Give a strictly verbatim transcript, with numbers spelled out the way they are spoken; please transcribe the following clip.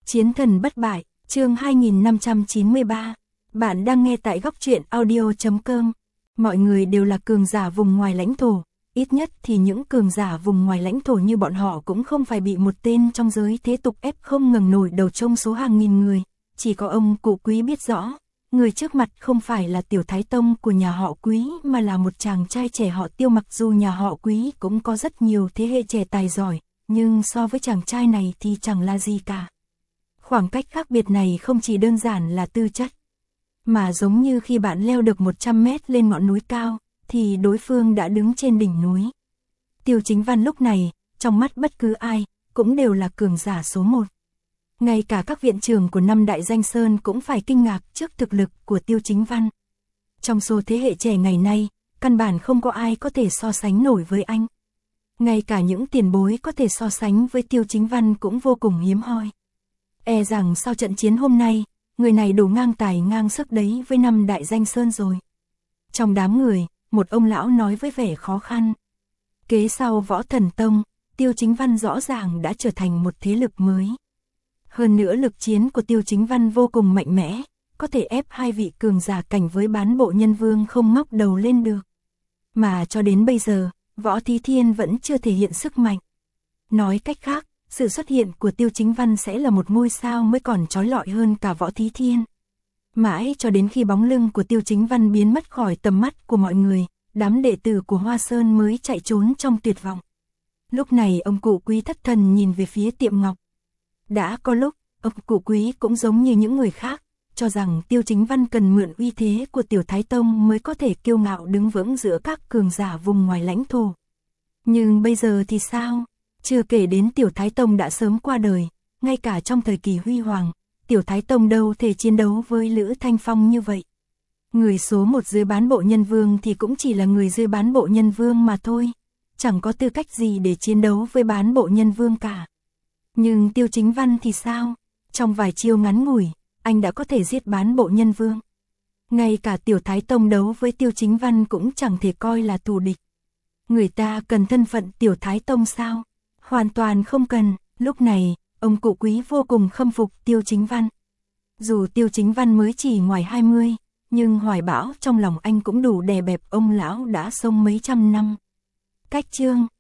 Chiến thần bất bại, chương hai nghìn năm trăm chín mươi ba. Bạn đang nghe tại góc truyện audio chấm com. Mọi người đều là cường giả vùng ngoài lãnh thổ, ít nhất thì những cường giả vùng ngoài lãnh thổ như bọn họ cũng không phải bị một tên trong giới thế tục ép không ngẩng nổi đầu trong số hàng nghìn người. Chỉ có ông cụ Quý biết rõ, người trước mặt không phải là tiểu thái tông của nhà họ Quý mà là một chàng trai trẻ họ Tiêu. Mặc dù nhà họ Quý cũng có rất nhiều thế hệ trẻ tài giỏi, nhưng so với chàng trai này thì chẳng là gì cả. Khoảng cách khác biệt này không chỉ đơn giản là tư chất, mà giống như khi bạn leo được một trăm mét lên ngọn núi cao, thì đối phương đã đứng trên đỉnh núi. Tiêu Chính Văn lúc này, trong mắt bất cứ ai, cũng đều là cường giả số một. Ngay cả các viện trưởng của năm đại danh sơn cũng phải kinh ngạc trước thực lực của Tiêu Chính Văn. Trong số thế hệ trẻ ngày nay, căn bản không có ai có thể so sánh nổi với anh. Ngay cả những tiền bối có thể so sánh với Tiêu Chính Văn cũng vô cùng hiếm hoi. E rằng sau trận chiến hôm nay, người này đủ ngang tài ngang sức đấy với năm đại danh sơn rồi. Trong đám người, một ông lão nói với vẻ khó khăn. Kế sau Võ Thần Tông, Tiêu Chính Văn rõ ràng đã trở thành một thế lực mới. Hơn nữa lực chiến của Tiêu Chính Văn vô cùng mạnh mẽ, có thể ép hai vị cường giả cảnh với bán bộ nhân vương không ngóc đầu lên được. Mà cho đến bây giờ, Võ Thí Thiên vẫn chưa thể hiện sức mạnh. Nói cách khác, sự xuất hiện của Tiêu Chính Văn sẽ là một ngôi sao mới còn chói lọi hơn cả Võ Thí Thiên. Mãi cho đến khi bóng lưng của Tiêu Chính Văn biến mất khỏi tầm mắt của mọi người, đám đệ tử của Hoa Sơn mới chạy trốn trong tuyệt vọng. Lúc này ông cụ Quý thất thần nhìn về phía tiệm ngọc. Đã có lúc, ông cụ Quý cũng giống như những người khác, cho rằng Tiêu Chính Văn cần mượn uy thế của Tiểu Thái Tông mới có thể kiêu ngạo đứng vững giữa các cường giả vùng ngoài lãnh thổ. Nhưng bây giờ thì sao? Chưa kể đến Tiểu Thái Tông đã sớm qua đời, ngay cả trong thời kỳ huy hoàng, Tiểu Thái Tông đâu thể chiến đấu với Lữ Thanh Phong như vậy. Người số một dưới bán bộ nhân vương thì cũng chỉ là người dưới bán bộ nhân vương mà thôi, chẳng có tư cách gì để chiến đấu với bán bộ nhân vương cả. Nhưng Tiêu Chính Văn thì sao? Trong vài chiêu ngắn ngủi, anh đã có thể giết bán bộ nhân vương. Ngay cả Tiểu Thái Tông đấu với Tiêu Chính Văn cũng chẳng thể coi là thù địch. Người ta cần thân phận Tiểu Thái Tông sao? Hoàn toàn không cần. Lúc này, ông cụ Quý vô cùng khâm phục Tiêu Chính Văn. Dù Tiêu Chính Văn mới chỉ ngoài hai mươi, nhưng hoài bão trong lòng anh cũng đủ đè bẹp ông lão đã sống mấy trăm năm. Cách chương